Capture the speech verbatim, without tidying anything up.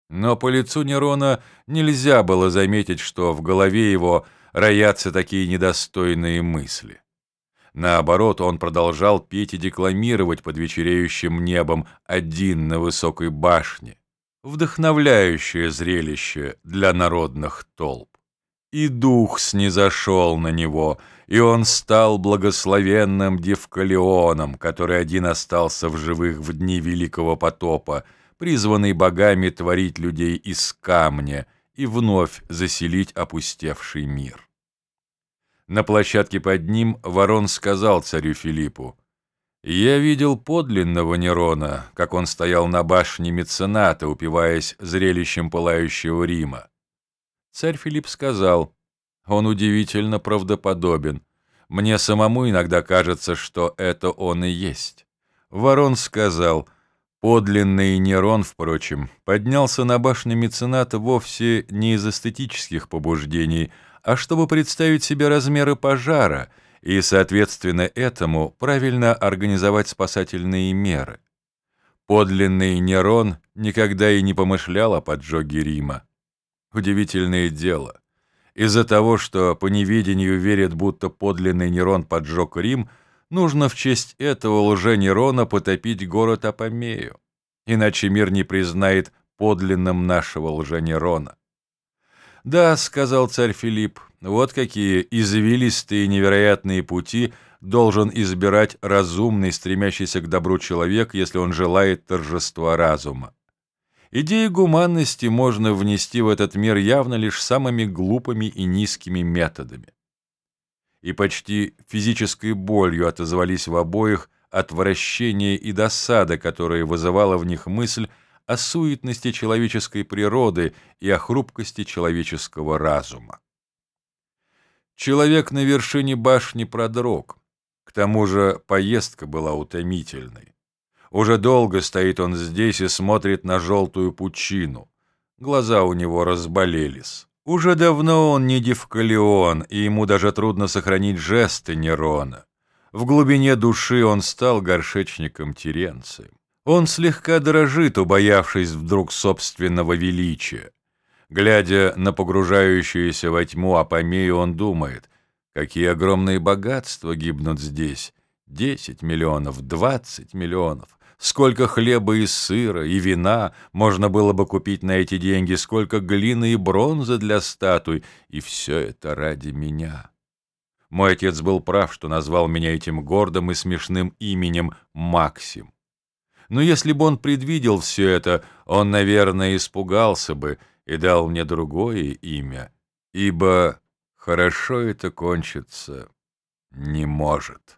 Но по лицу Нерона нельзя было заметить, что в голове его роятся такие недостойные мысли. Наоборот, он продолжал петь и декламировать под вечереющим небом один на высокой башне, вдохновляющее зрелище для народных толп. И дух снизошел на него, и он стал благословенным Девкалионом, который один остался в живых в дни Великого потопа, призванный богами творить людей из камня и вновь заселить опустевший мир. На площадке под ним Ворон сказал царю Филиппу: «Я видел подлинного Нерона, как он стоял на башне Мецената, упиваясь зрелищем пылающего Рима». Царь Филипп сказал: «Он удивительно правдоподобен. Мне самому иногда кажется, что это он и есть». Ворон сказал: «Подлинный Нерон, впрочем, поднялся на башню Мецената вовсе не из эстетических побуждений, а чтобы представить себе размеры пожара и, соответственно этому, правильно организовать спасательные меры. Подлинный Нерон никогда и не помышлял о поджоге Рима. Удивительное дело. Из-за того, что по неведению верят, будто подлинный Нерон поджег Рим, нужно в честь этого лже-Нерона потопить город Апамею, иначе мир не признает подлинным нашего лже-Нерона. «Да, — сказал царь Филипп, — вот какие извилистые невероятные пути должен избирать разумный, стремящийся к добру человек, если он желает торжества разума. Идеи гуманности можно внести в этот мир явно лишь самыми глупыми и низкими методами». И почти физической болью отозвались в обоих отвращение и досада, которые вызывала в них мысль о суетности человеческой природы и о хрупкости человеческого разума. Человек на вершине башни продрог. К тому же поездка была утомительной. Уже долго стоит он здесь и смотрит на желтую пучину. Глаза у него разболелись. Уже давно он не Девкалион, и ему даже трудно сохранить жесты Нерона. В глубине души он стал горшечником Теренцием. Он слегка дрожит, убоявшись вдруг собственного величия. Глядя на погружающуюся во тьму Апамею, он думает: какие огромные богатства гибнут здесь. Десять миллионов, двадцать миллионов. Сколько хлеба и сыра, и вина можно было бы купить на эти деньги, сколько глины и бронзы для статуй, и все это ради меня. Мой отец был прав, что назвал меня этим гордым и смешным именем Максим. Но если бы он предвидел все это, он, наверное, испугался бы и дал мне другое имя, ибо хорошо это кончиться не может».